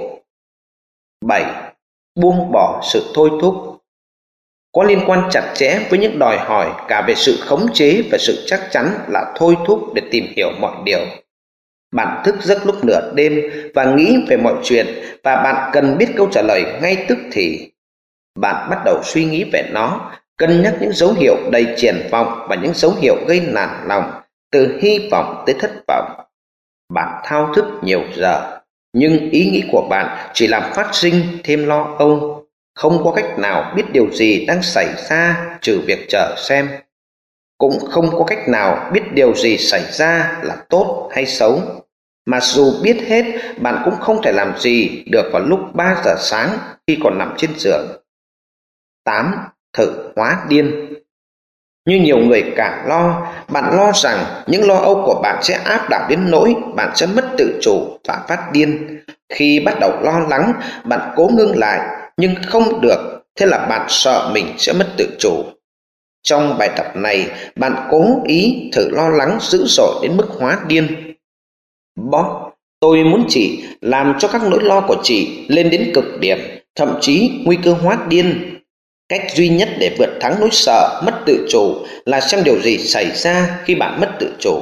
7. Buông bỏ sự thôi thúc. Có liên quan chặt chẽ với những đòi hỏi cả về sự khống chế và sự chắc chắn là thôi thúc để tìm hiểu mọi điều. Bạn thức giấc lúc nửa đêm và nghĩ về mọi chuyện và bạn cần biết câu trả lời ngay tức thì. Bạn bắt đầu suy nghĩ về nó, cân nhắc những dấu hiệu đầy triển vọng và những dấu hiệu gây nản lòng, từ hy vọng tới thất vọng. Bạn thao thức nhiều giờ, nhưng ý nghĩ của bạn chỉ làm phát sinh thêm lo âu. Không có cách nào biết điều gì đang xảy ra trừ việc chờ xem. Cũng không có cách nào biết điều gì xảy ra là tốt hay xấu. Mà dù biết hết, bạn cũng không thể làm gì được vào lúc 3 giờ sáng khi còn nằm trên giường. 8. Thử hóa điên. Như nhiều người càng lo, bạn lo rằng những lo âu của bạn sẽ áp đảo đến nỗi bạn sẽ mất tự chủ và phát điên. Khi bắt đầu lo lắng, bạn cố ngưng lại, nhưng không được, thế là bạn sợ mình sẽ mất tự chủ. Trong bài tập này, bạn cố ý thử lo lắng dữ dội đến mức hóa điên. Bob, tôi muốn chị làm cho các nỗi lo của chị lên đến cực điểm, thậm chí nguy cơ hóa điên. Cách duy nhất để vượt thắng nỗi sợ mất tự chủ là xem điều gì xảy ra khi bạn mất tự chủ.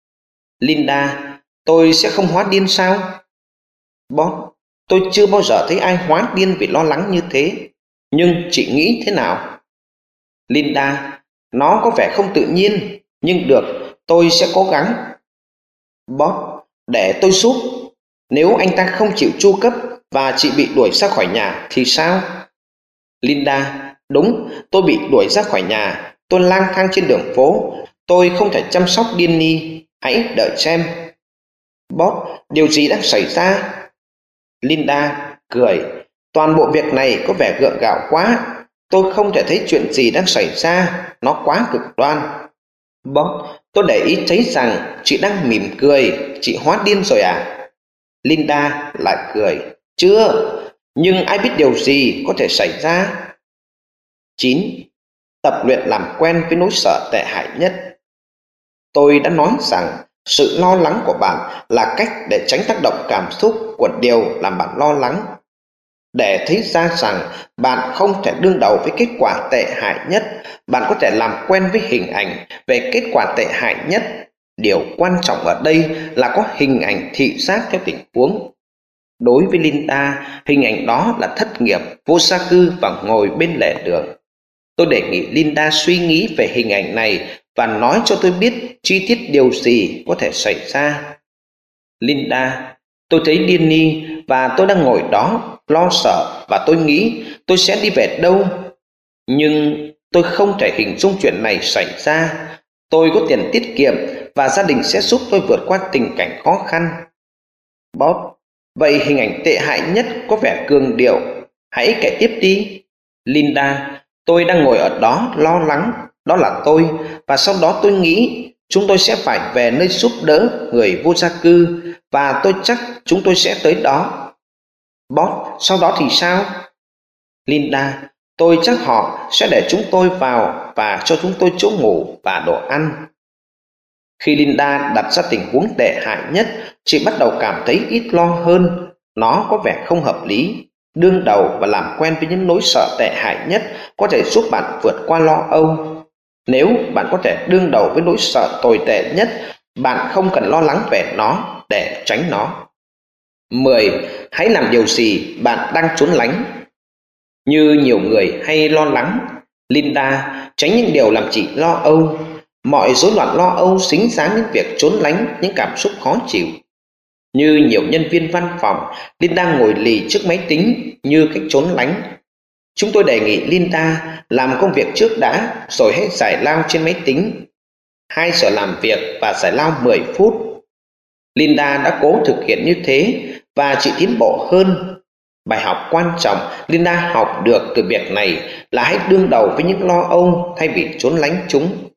Linda, tôi sẽ không hóa điên sao? Bob, tôi chưa bao giờ thấy ai hóa điên vì lo lắng như thế. Nhưng chị nghĩ thế nào? Linda, nó có vẻ không tự nhiên, nhưng được, tôi sẽ cố gắng. Bob, để tôi giúp. Nếu anh ta không chịu chu cấp và chị bị đuổi ra khỏi nhà thì sao? Linda, đúng, tôi bị đuổi ra khỏi nhà. Tôi lang thang trên đường phố. Tôi không thể chăm sóc Dinny. Hãy đợi xem. Bob, điều gì đang xảy ra? Linda cười. Toàn bộ việc này có vẻ gượng gạo quá. Tôi không thể thấy chuyện gì đang xảy ra. Nó quá cực đoan. Bob, tôi để ý thấy rằng chị đang mỉm cười. Chị hóa điên rồi à? Linda lại cười. Chưa, nhưng ai biết điều gì có thể xảy ra? 9. Tập luyện làm quen với nỗi sợ tệ hại nhất. Tôi đã nói rằng sự lo lắng của bạn là cách để tránh tác động cảm xúc của điều làm bạn lo lắng. Để thấy ra rằng bạn không thể đương đầu với kết quả tệ hại nhất, bạn có thể làm quen với hình ảnh về kết quả tệ hại nhất. Điều quan trọng ở đây là có hình ảnh thị giác theo tình huống. Đối với Linda, hình ảnh đó là thất nghiệp, vô gia cư và ngồi bên lề đường. Tôi đề nghị Linda suy nghĩ về hình ảnh này và nói cho tôi biết chi tiết điều gì có thể xảy ra. Linda, tôi thấy Dinny và tôi đang ngồi đó lo sợ và tôi nghĩ tôi sẽ đi về đâu. Nhưng tôi không thể hình dung chuyện này xảy ra. Tôi có tiền tiết kiệm và gia đình sẽ giúp tôi vượt qua tình cảnh khó khăn. Bob, vậy hình ảnh tệ hại nhất có vẻ cường điệu. Hãy kể tiếp đi. Linda, tôi đang ngồi ở đó lo lắng. Đó là tôi. Và sau đó tôi nghĩ chúng tôi sẽ phải về nơi giúp đỡ người vô gia cư. Và tôi chắc chúng tôi sẽ tới đó. Bob, sau đó thì sao? Linda, tôi chắc họ sẽ để chúng tôi vào và cho chúng tôi chỗ ngủ và đồ ăn. Khi Linda đặt ra tình huống tệ hại nhất, chị bắt đầu cảm thấy ít lo hơn. Nó có vẻ không hợp lý. Đương đầu và làm quen với những nỗi sợ tệ hại nhất có thể giúp bạn vượt qua lo âu. Nếu bạn có thể đương đầu với nỗi sợ tồi tệ nhất, bạn không cần lo lắng về nó để tránh nó. 10. Hãy làm điều gì bạn đang trốn lánh. Như nhiều người hay lo lắng, Linda, tránh những điều làm chị lo âu. Mọi rối loạn lo âu xính dáng những việc trốn lánh những cảm xúc khó chịu. Như nhiều nhân viên văn phòng, Linda ngồi lì trước máy tính như cách trốn lánh. Chúng tôi đề nghị Linda làm công việc trước đã, rồi hãy giải lao trên máy tính. 2 giờ làm việc và giải lao 10 phút. Linda đã cố thực hiện như thế và chị tiến bộ hơn. Bài học quan trọng Linda học được từ việc này là hãy đương đầu với những lo âu thay vì trốn lánh chúng.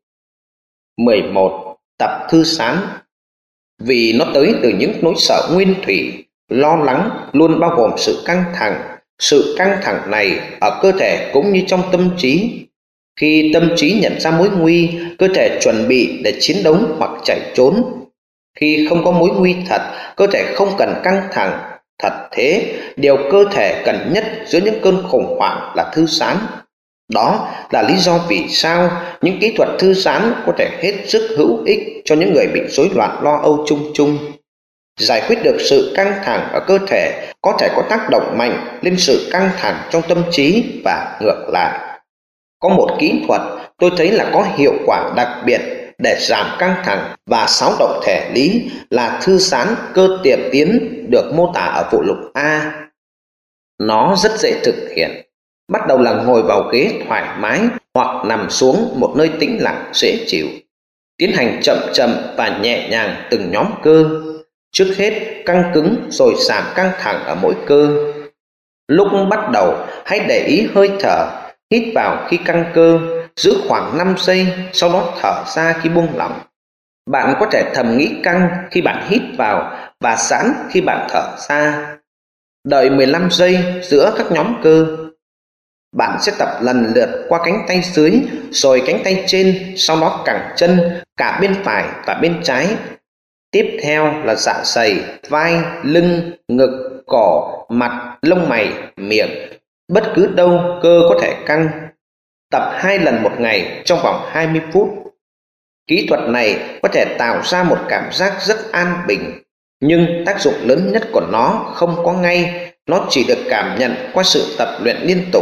11. Tập thư giãn. Vì nó tới từ những nỗi sợ nguyên thủy, lo lắng luôn bao gồm sự căng thẳng. Sự căng thẳng này ở cơ thể cũng như trong tâm trí. Khi tâm trí nhận ra mối nguy, cơ thể chuẩn bị để chiến đấu hoặc chạy trốn. Khi không có mối nguy thật, cơ thể không cần căng thẳng. Thật thế, điều cơ thể cần nhất giữa những cơn khủng hoảng là thư giãn. Đó là lý do vì sao những kỹ thuật thư giãn có thể hết sức hữu ích cho những người bị rối loạn lo âu chung chung. Giải quyết được sự căng thẳng ở cơ thể có thể có tác động mạnh lên sự căng thẳng trong tâm trí và ngược lại. Có một kỹ thuật tôi thấy là có hiệu quả đặc biệt để giảm căng thẳng và xáo động thể lý là thư giãn cơ tiệm tiến được mô tả ở phụ lục A. Nó rất dễ thực hiện. Bắt đầu là ngồi vào ghế thoải mái hoặc nằm xuống một nơi tĩnh lặng dễ chịu. Tiến hành chậm chậm và nhẹ nhàng từng nhóm cơ. Trước hết căng cứng rồi giảm căng thẳng ở mỗi cơ. Lúc bắt đầu hãy để ý hơi thở. Hít vào khi căng cơ, giữ khoảng 5 giây, sau đó thở ra khi buông lỏng. Bạn có thể thầm nghĩ căng khi bạn hít vào và giãn khi bạn thở ra. Đợi 15 giây giữa các nhóm cơ. Bạn sẽ tập lần lượt qua cánh tay dưới, rồi cánh tay trên, sau đó cẳng chân cả bên phải và bên trái. Tiếp theo là dạ dày, vai, lưng, ngực, cổ, mặt, lông mày, miệng. Bất cứ đâu cơ có thể căng, Tập 2 lần một ngày trong vòng 20 phút. Kỹ thuật này có thể tạo ra một cảm giác rất an bình, nhưng tác dụng lớn nhất của nó không có ngay, nó chỉ được cảm nhận qua sự tập luyện liên tục.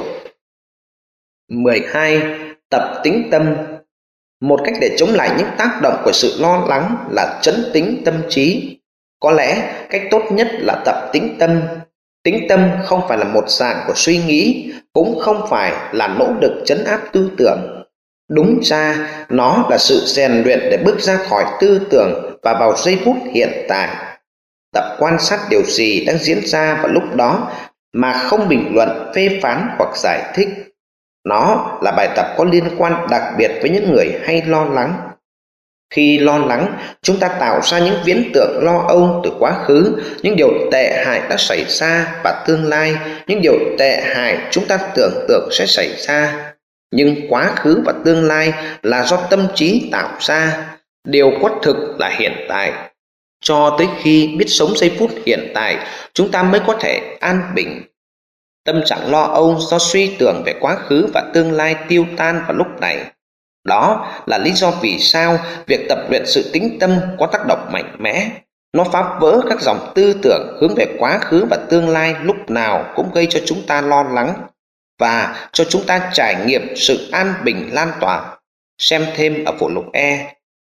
12. Tập tĩnh tâm. Một cách để chống lại những tác động của sự lo lắng là trấn tĩnh tâm trí. Có lẽ cách tốt nhất là tập tĩnh tâm. Tĩnh tâm không phải là một dạng của suy nghĩ, cũng không phải là nỗ lực trấn áp tư tưởng. Đúng ra, nó là sự rèn luyện để bước ra khỏi tư tưởng và vào giây phút hiện tại. Tập quan sát điều gì đang diễn ra vào lúc đó mà không bình luận, phê phán hoặc giải thích. Nó là bài tập có liên quan đặc biệt với những người hay lo lắng. Khi lo lắng, chúng ta tạo ra những viễn tượng lo âu từ quá khứ, những điều tệ hại đã xảy ra và tương lai, những điều tệ hại chúng ta tưởng tượng sẽ xảy ra. Nhưng quá khứ và tương lai là do tâm trí tạo ra, điều có thực là hiện tại. Cho tới khi biết sống giây phút hiện tại, chúng ta mới có thể an bình. Tâm trạng lo âu do suy tưởng về quá khứ và tương lai tiêu tan vào lúc này. Đó là lý do vì sao việc tập luyện sự tĩnh tâm có tác động mạnh mẽ. Nó phá vỡ các dòng tư tưởng hướng về quá khứ và tương lai lúc nào cũng gây cho chúng ta lo lắng và cho chúng ta trải nghiệm sự an bình lan tỏa. Xem thêm ở phụ lục E.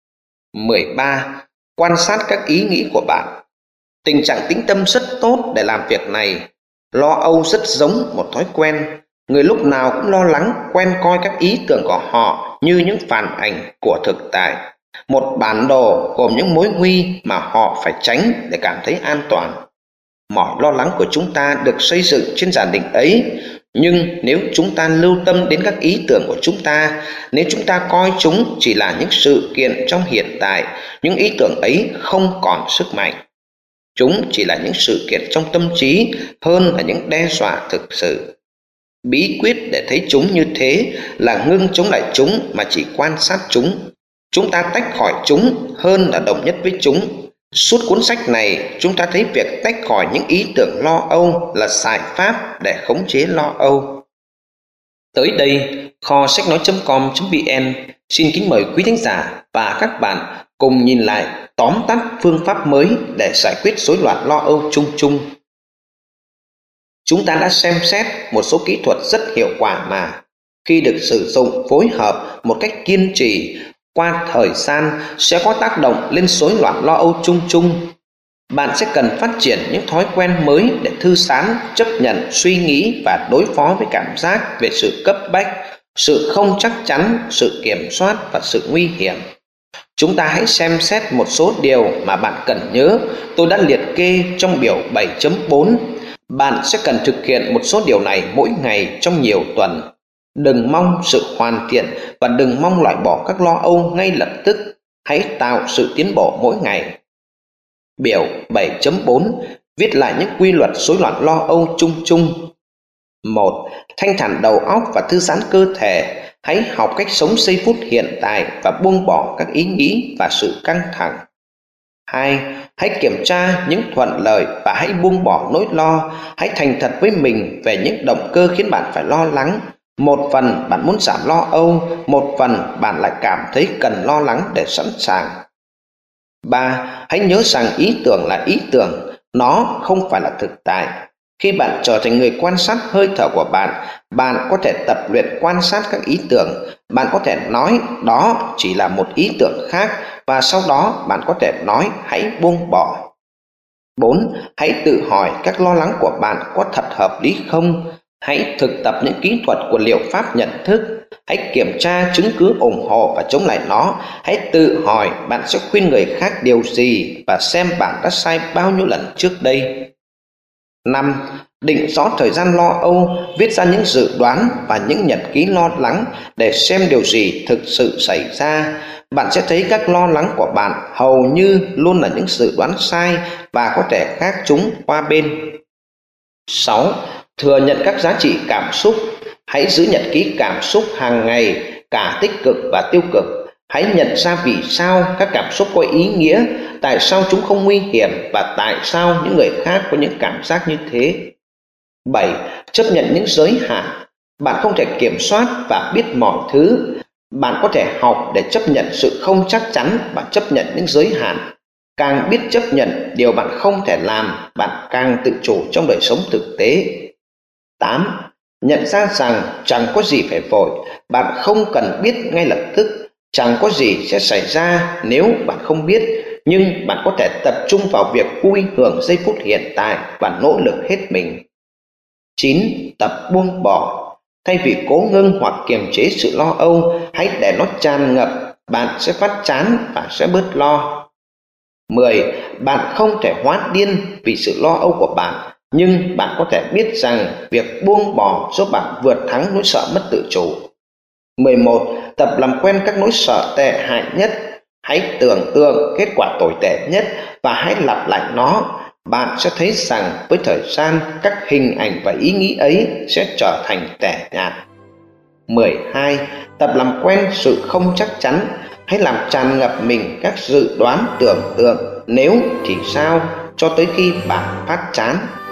13. Quan sát các ý nghĩ của bạn. Tình trạng tĩnh tâm rất tốt để làm việc này. Lo âu rất giống một thói quen. Người lúc nào cũng lo lắng, quen coi các ý tưởng của họ như những phản ảnh của thực tại, một bản đồ gồm những mối nguy mà họ phải tránh để cảm thấy an toàn. Mọi lo lắng của chúng ta được xây dựng trên giả định ấy, nhưng nếu chúng ta lưu tâm đến các ý tưởng của chúng ta, nếu chúng ta coi chúng chỉ là những sự kiện trong hiện tại, những ý tưởng ấy không còn sức mạnh. Chúng chỉ là những sự kiện trong tâm trí hơn là những đe dọa thực sự. Bí quyết để thấy chúng như thế là ngưng chống lại chúng mà chỉ quan sát chúng. Chúng ta tách khỏi chúng hơn là đồng nhất với chúng. Suốt cuốn sách này, chúng ta thấy việc tách khỏi những ý tưởng lo âu là giải pháp để khống chế lo âu. Tới đây, kho sách nói.com.vn xin kính mời quý thính giả và các bạn cùng nhìn lại tóm tắt phương pháp mới để giải quyết rối loạn lo âu chung chung. Chúng ta đã xem xét một số kỹ thuật rất hiệu quả mà, khi được sử dụng phối hợp một cách kiên trì, qua thời gian sẽ có tác động lên rối loạn lo âu chung chung. Bạn sẽ cần phát triển những thói quen mới để thư giãn, chấp nhận, suy nghĩ và đối phó với cảm giác về sự cấp bách, sự không chắc chắn, sự kiểm soát và sự nguy hiểm. Chúng ta hãy xem xét một số điều mà bạn cần nhớ. Tôi đã liệt kê trong biểu 7.4. Bạn sẽ cần thực hiện một số điều này mỗi ngày trong nhiều tuần. Đừng mong sự hoàn thiện và đừng mong loại bỏ các lo âu ngay lập tức. Hãy tạo sự tiến bộ mỗi ngày. Biểu 7.4 viết lại những quy luật rối loạn lo âu chung chung. 1. Thanh thản đầu óc và thư giãn cơ thể. Hãy học cách sống giây phút hiện tại và buông bỏ các ý nghĩ và sự căng thẳng. 2. Hãy kiểm tra những thuận lợi và hãy buông bỏ nỗi lo. Hãy thành thật với mình về những động cơ khiến bạn phải lo lắng. Một phần bạn muốn giảm lo âu, một phần bạn lại cảm thấy cần lo lắng để sẵn sàng. 3. Hãy nhớ rằng ý tưởng là ý tưởng, nó không phải là thực tại. Khi bạn trở thành người quan sát hơi thở của bạn, bạn có thể tập luyện quan sát các ý tưởng. Bạn có thể nói đó chỉ là một ý tưởng khác và sau đó bạn có thể nói hãy buông bỏ. 4. Hãy tự hỏi các lo lắng của bạn có thật hợp lý không? Hãy thực tập những kỹ thuật của liệu pháp nhận thức. Hãy kiểm tra chứng cứ ủng hộ và chống lại nó. Hãy tự hỏi bạn sẽ khuyên người khác điều gì và xem bạn đã sai bao nhiêu lần trước đây. 5. Định rõ thời gian lo âu, viết ra những dự đoán và những nhật ký lo lắng để xem điều gì thực sự xảy ra. Bạn sẽ thấy các lo lắng của bạn hầu như luôn là những dự đoán sai và có thể gác chúng qua bên. 6. Thừa nhận các giá trị cảm xúc. Hãy giữ nhật ký cảm xúc hàng ngày, cả tích cực và tiêu cực. Hãy nhận ra vì sao các cảm xúc có ý nghĩa, tại sao chúng không nguy hiểm và tại sao những người khác có những cảm giác như thế. 7. Chấp nhận những giới hạn. Bạn không thể kiểm soát và biết mọi thứ. Bạn có thể học để chấp nhận sự không chắc chắn và chấp nhận những giới hạn. Càng biết chấp nhận điều bạn không thể làm, bạn càng tự chủ trong đời sống thực tế. 8. Nhận ra rằng chẳng có gì phải vội. Bạn không cần biết ngay lập tức. Chẳng có gì sẽ xảy ra nếu bạn không biết, nhưng bạn có thể tập trung vào việc vui hưởng giây phút hiện tại và nỗ lực hết mình. 9. Tập buông bỏ. Thay vì cố ngưng hoặc kiềm chế sự lo âu, hãy để nó tràn ngập, bạn sẽ phát chán và sẽ bớt lo. 10. Bạn không thể hóa điên vì sự lo âu của bạn, nhưng bạn có thể biết rằng việc buông bỏ giúp bạn vượt thắng nỗi sợ mất tự chủ. 11. Tập làm quen các nỗi sợ tệ hại nhất. Hãy tưởng tượng kết quả tồi tệ nhất và hãy lặp lại nó. Bạn sẽ thấy rằng với thời gian, các hình ảnh và ý nghĩ ấy sẽ trở thành tẻ nhạt. 12. Tập làm quen sự không chắc chắn. Hãy làm tràn ngập mình các dự đoán tưởng tượng, nếu thì sao, cho tới khi bạn phát chán.